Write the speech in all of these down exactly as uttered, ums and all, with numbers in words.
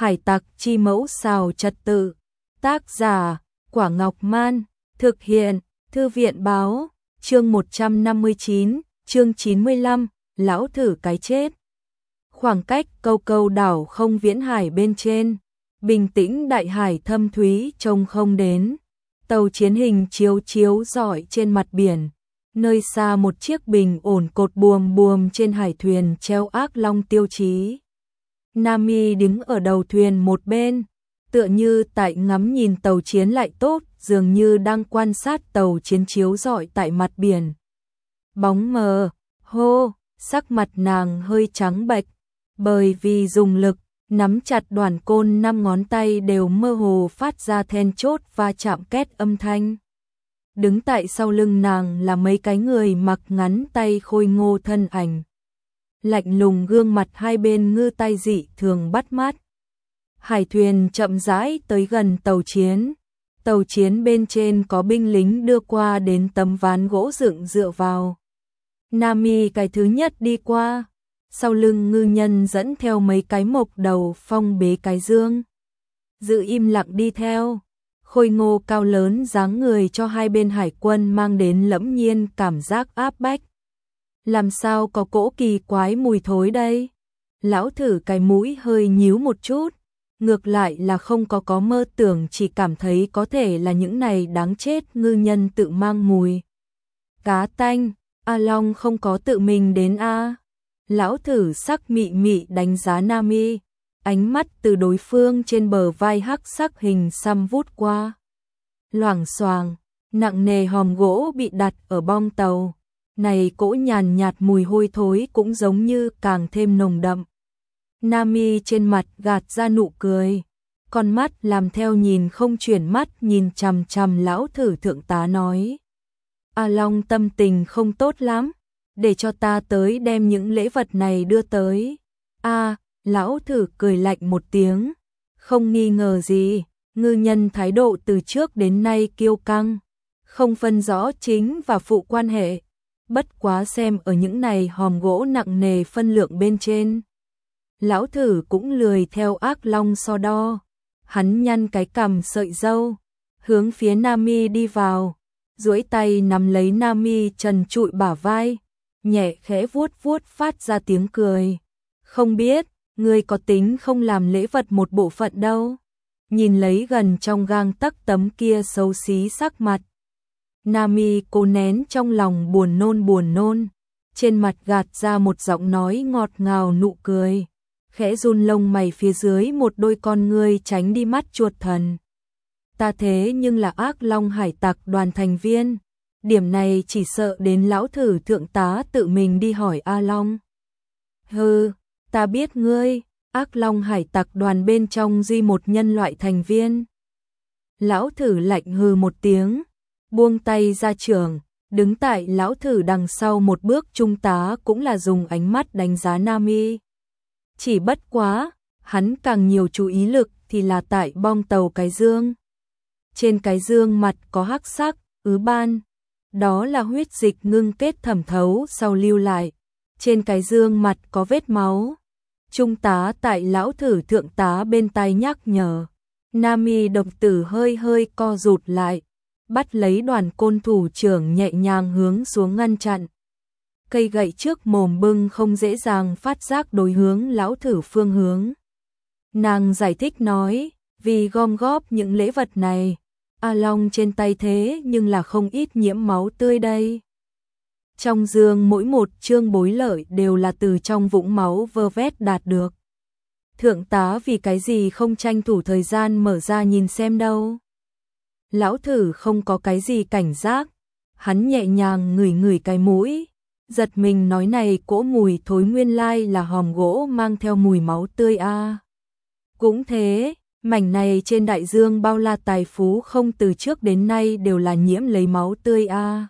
Hải tặc chi mẫu xào trật tự. Tác giả, Quả Ngọc Man. Thực hiện, Thư viện báo. Chương một trăm năm mươi chín, chương chín mươi lăm, lão thử cái chết. Khoảng cách câu câu đảo không viễn hải bên trên, bình tĩnh đại hải thâm thúy trông không đến. Tàu chiến hình chiếu chiếu rọi trên mặt biển. Nơi xa một chiếc bình ổn cột buồm buồm trên hải thuyền treo ác long tiêu chí. Nami đứng ở đầu thuyền một bên, tựa như tại ngắm nhìn tàu chiến lại tốt, dường như đang quan sát tàu chiến chiếu rọi tại mặt biển. Bóng mờ, hô, sắc mặt nàng hơi trắng bệch, bởi vì dùng lực, nắm chặt đoàn côn năm ngón tay đều mơ hồ phát ra then chốt và chạm két âm thanh. Đứng tại sau lưng nàng là mấy cái người mặc ngắn tay khôi ngô thân ảnh. Lạnh lùng gương mặt hai bên ngư tay dị thường bắt mắt. Hải thuyền chậm rãi tới gần tàu chiến. Tàu chiến bên trên có binh lính đưa qua đến tấm ván gỗ dựng dựa vào. Nami cái thứ nhất đi qua. Sau lưng ngư nhân dẫn theo mấy cái mộc đầu phong bế cái dương. Giữ im lặng đi theo. Khôi ngô cao lớn dáng người cho hai bên hải quân mang đến lẫm nhiên cảm giác áp bách. Làm sao có cỗ kỳ quái mùi thối đây? Lão thử cái mũi hơi nhíu một chút. Ngược lại là không có có mơ tưởng, chỉ cảm thấy có thể là những này đáng chết ngư nhân tự mang mùi cá tanh. A Long không có tự mình đến a. Lão thử sắc mị mị đánh giá Nami, ánh mắt từ đối phương trên bờ vai hắc sắc hình xăm vút qua. Loảng xoàng, nặng nề hòm gỗ bị đặt ở bong tàu. Này cỗ nhàn nhạt mùi hôi thối cũng giống như càng thêm nồng đậm. Nami trên mặt gạt ra nụ cười, con mắt làm theo nhìn không chuyển mắt nhìn chằm chằm lão thử thượng tá nói. A Long tâm tình không tốt lắm, để cho ta tới đem những lễ vật này đưa tới. A, lão thử cười lạnh một tiếng, không nghi ngờ gì, ngư nhân thái độ từ trước đến nay kiêu căng, không phân rõ chính và phụ quan hệ. Bất quá xem ở những này hòm gỗ nặng nề phân lượng bên trên. Lão thử cũng lười theo ác long so đo. Hắn nhăn cái cằm sợi râu, hướng phía Nami đi vào, duỗi tay nắm lấy Nami trần trụi bả vai, nhẹ khẽ vuốt vuốt phát ra tiếng cười. Không biết, ngươi có tính không làm lễ vật một bộ phận đâu. Nhìn lấy gần trong gang tấc tấm kia xấu xí sắc mặt. Nami cố nén trong lòng buồn nôn buồn nôn, trên mặt gạt ra một giọng nói ngọt ngào nụ cười, khẽ run lông mày phía dưới một đôi con ngươi tránh đi mắt chuột thần. Ta thế nhưng là ác long hải tặc đoàn thành viên, điểm này chỉ sợ đến lão thử thượng tá tự mình đi hỏi A Long. Hừ, ta biết ngươi, ác long hải tặc đoàn bên trong duy một nhân loại thành viên. Lão thử lạnh hừ một tiếng, buông tay ra trường, đứng tại lão thử đằng sau một bước trung tá cũng là dùng ánh mắt đánh giá Nami. Chỉ bất quá, hắn càng nhiều chú ý lực thì là tại bong tàu cái dương. Trên cái dương mặt có hắc sắc, ứ ban, đó là huyết dịch ngưng kết thẩm thấu sau lưu lại. Trên cái dương mặt có vết máu. Trung tá tại lão thử thượng tá bên tai nhắc nhở. Nami đồng tử hơi hơi co rụt lại, bắt lấy đoàn côn thủ trưởng nhẹ nhàng hướng xuống ngăn chặn. Cây gậy trước mồm bưng không dễ dàng phát giác đối hướng lão thử phương hướng. Nàng giải thích nói, vì gom góp những lễ vật này, A Long trên tay thế nhưng là không ít nhiễm máu tươi đây. Trong dương mỗi một chương bối lợi đều là từ trong vũng máu vơ vét đạt được. Thượng tá vì cái gì không tranh thủ thời gian mở ra nhìn xem đâu. Lão thử không có cái gì cảnh giác, hắn nhẹ nhàng ngửi ngửi cái mũi, giật mình nói này cỗ mùi thối nguyên lai là hòm gỗ mang theo mùi máu tươi a. À. Cũng thế, mảnh này trên đại dương bao la tài phú không từ trước đến nay đều là nhiễm lấy máu tươi a. À.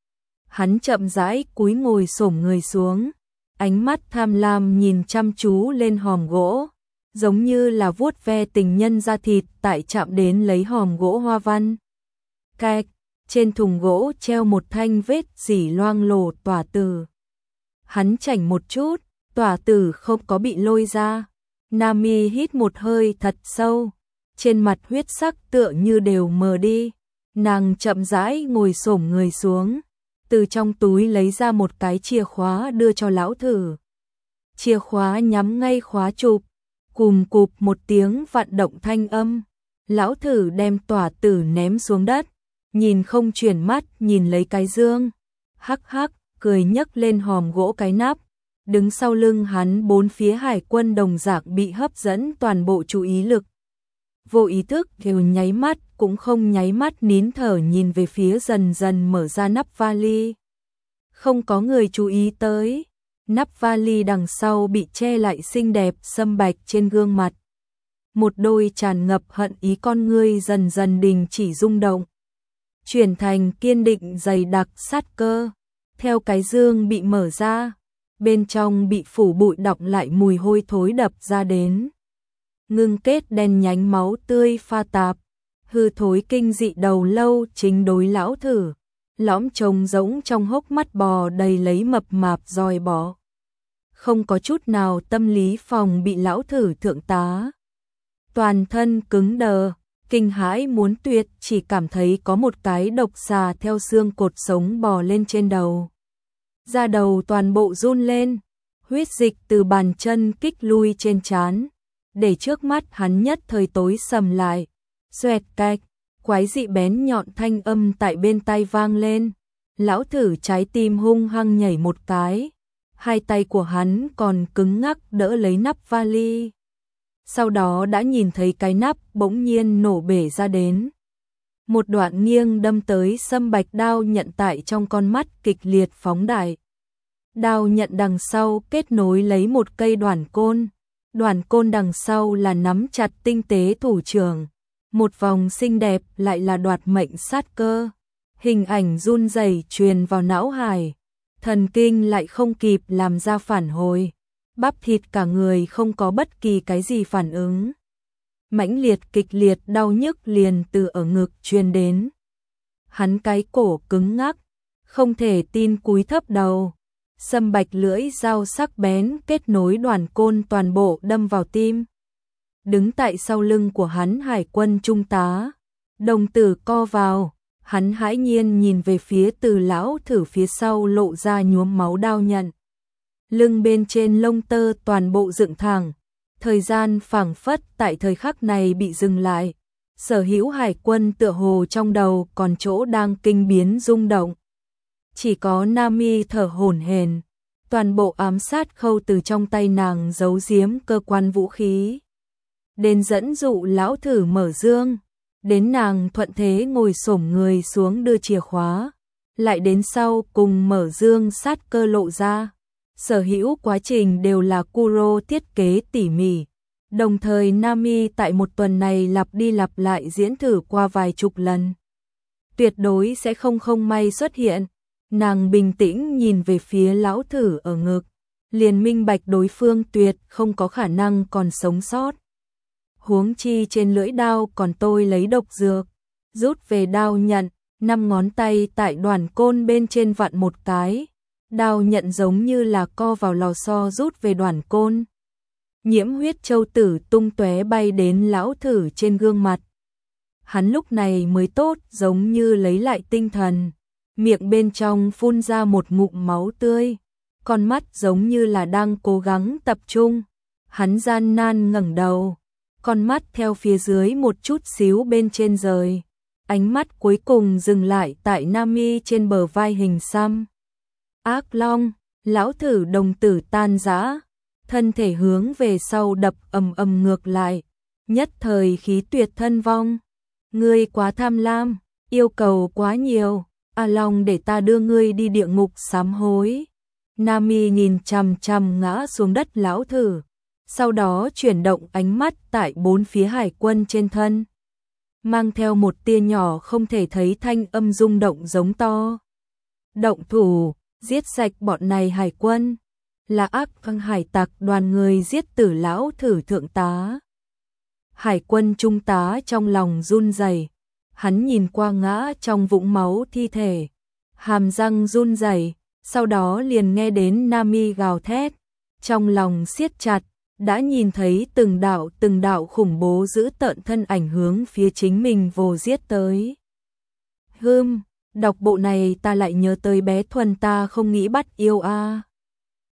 Hắn chậm rãi cúi ngồi xổm người xuống, ánh mắt tham lam nhìn chăm chú lên hòm gỗ, giống như là vuốt ve tình nhân da thịt tại chạm đến lấy hòm gỗ hoa văn. Cạch, trên thùng gỗ treo một thanh vết dỉ loang lổ tỏa tử. Hắn chảnh một chút, tỏa tử không có bị lôi ra, Nami hít một hơi thật sâu, trên mặt huyết sắc tựa như đều mờ đi. Nàng chậm rãi ngồi xổm người xuống, từ trong túi lấy ra một cái chìa khóa đưa cho lão thử. Chìa khóa nhắm ngay khóa chụp, cùm cụp một tiếng vặn động thanh âm. Lão thử đem tỏa tử ném xuống đất, nhìn không chuyển mắt nhìn lấy cái dương. Hắc hắc, cười nhấc lên hòm gỗ cái nắp. Đứng sau lưng hắn bốn phía hải quân đồng dạng bị hấp dẫn toàn bộ chú ý lực. Vô ý thức đều nháy mắt cũng không nháy mắt nín thở nhìn về phía dần dần mở ra nắp vali. Không có người chú ý tới, nắp vali đằng sau bị che lại xinh đẹp sâm bạch trên gương mặt. Một đôi tràn ngập hận ý con ngươi dần dần đình chỉ rung động, chuyển thành kiên định dày đặc sát cơ. Theo cái dương bị mở ra, bên trong bị phủ bụi đọng lại mùi hôi thối đập ra đến. Ngưng kết đen nhánh máu tươi pha tạp, hư thối kinh dị đầu lâu chính đối lão thử. Lõm trông rỗng trong hốc mắt bò đầy lấy mập mạp dòi bò. Không có chút nào tâm lý phòng bị lão thử thượng tá. Toàn thân cứng đờ, kinh hãi muốn tuyệt, chỉ cảm thấy có một cái độc xà theo xương cột sống bò lên trên đầu. Da đầu toàn bộ run lên, huyết dịch từ bàn chân kích lui trên trán, để trước mắt hắn nhất thời tối sầm lại. Xoẹt cạch, quái dị bén nhọn thanh âm tại bên tai vang lên. Lão thử trái tim hung hăng nhảy một cái, hai tay của hắn còn cứng ngắc đỡ lấy nắp vali. Sau đó đã nhìn thấy cái nắp bỗng nhiên nổ bể ra đến. Một đoạn nghiêng đâm tới sâm bạch đao nhận tại trong con mắt kịch liệt phóng đại. Đao nhận đằng sau kết nối lấy một cây đoản côn, đoản côn đằng sau là nắm chặt tinh tế thủ trưởng. Một vòng xinh đẹp lại là đoạt mệnh sát cơ. Hình ảnh run rẩy truyền vào não hải, thần kinh lại không kịp làm ra phản hồi. Bắp thịt cả người không có bất kỳ cái gì phản ứng. Mãnh liệt kịch liệt đau nhức liền từ ở ngực truyền đến. Hắn cái cổ cứng ngắc, không thể tin cúi thấp đầu. Sâm bạch lưỡi dao sắc bén kết nối đoàn côn toàn bộ đâm vào tim. Đứng tại sau lưng của hắn hải quân trung tá, đồng tử co vào, hắn hãi nhiên nhìn về phía từ lão thử phía sau lộ ra nhuốm máu đao nhận. Lưng bên trên lông tơ toàn bộ dựng thẳng, thời gian phảng phất tại thời khắc này bị dừng lại. Sở hữu hải quân tựa hồ trong đầu còn chỗ đang kinh biến rung động. Chỉ có Nami thở hổn hển, toàn bộ ám sát khâu từ trong tay nàng giấu giếm cơ quan vũ khí. Đến dẫn dụ lão thử mở dương, đến nàng thuận thế ngồi xổm người xuống đưa chìa khóa, lại đến sau cùng mở dương sát cơ lộ ra. Sở hữu quá trình đều là Kuro thiết kế tỉ mỉ. Đồng thời Nami tại một tuần này lặp đi lặp lại diễn thử qua vài chục lần. Tuyệt đối sẽ không không may xuất hiện. Nàng bình tĩnh nhìn về phía lão thử ở ngực, liền minh bạch đối phương tuyệt không có khả năng còn sống sót. Huống chi trên lưỡi đao còn tôi lấy độc dược, rút về đao nhận, năm ngón tay tại đoàn côn bên trên vặn một cái. Đao nhận giống như là co vào lò xo rút về đoàn côn. Nhiễm huyết châu tử tung tóe bay đến lão thử trên gương mặt. Hắn lúc này mới tốt giống như lấy lại tinh thần. Miệng bên trong phun ra một ngụm máu tươi. Con mắt giống như là đang cố gắng tập trung. Hắn gian nan ngẩng đầu. Con mắt theo phía dưới một chút xíu bên trên rời. Ánh mắt cuối cùng dừng lại tại Nami trên bờ vai hình xăm. Ác long, lão thử đồng tử tan rã, thân thể hướng về sau đập ầm ầm ngược lại, nhất thời khí tuyệt thân vong. Ngươi quá tham lam, yêu cầu quá nhiều, A Long để ta đưa ngươi đi địa ngục sám hối. Nami nhìn chằm chằm ngã xuống đất lão thử, sau đó chuyển động ánh mắt tại bốn phía hải quân trên thân, mang theo một tia nhỏ không thể thấy thanh âm rung động giống to. Động thủ, giết sạch bọn này hải quân, là ác khăng hải tặc đoàn người giết tử lão thử thượng tá. Hải quân trung tá trong lòng run rẩy, hắn nhìn qua ngã trong vũng máu thi thể, hàm răng run rẩy, sau đó liền nghe đến Nami gào thét, trong lòng siết chặt, đã nhìn thấy từng đạo từng đạo khủng bố dữ tợn thân ảnh hướng phía chính mình vồ giết tới. Hừm, đọc bộ này ta lại nhớ tới bé Thuần ta không nghĩ bắt yêu a.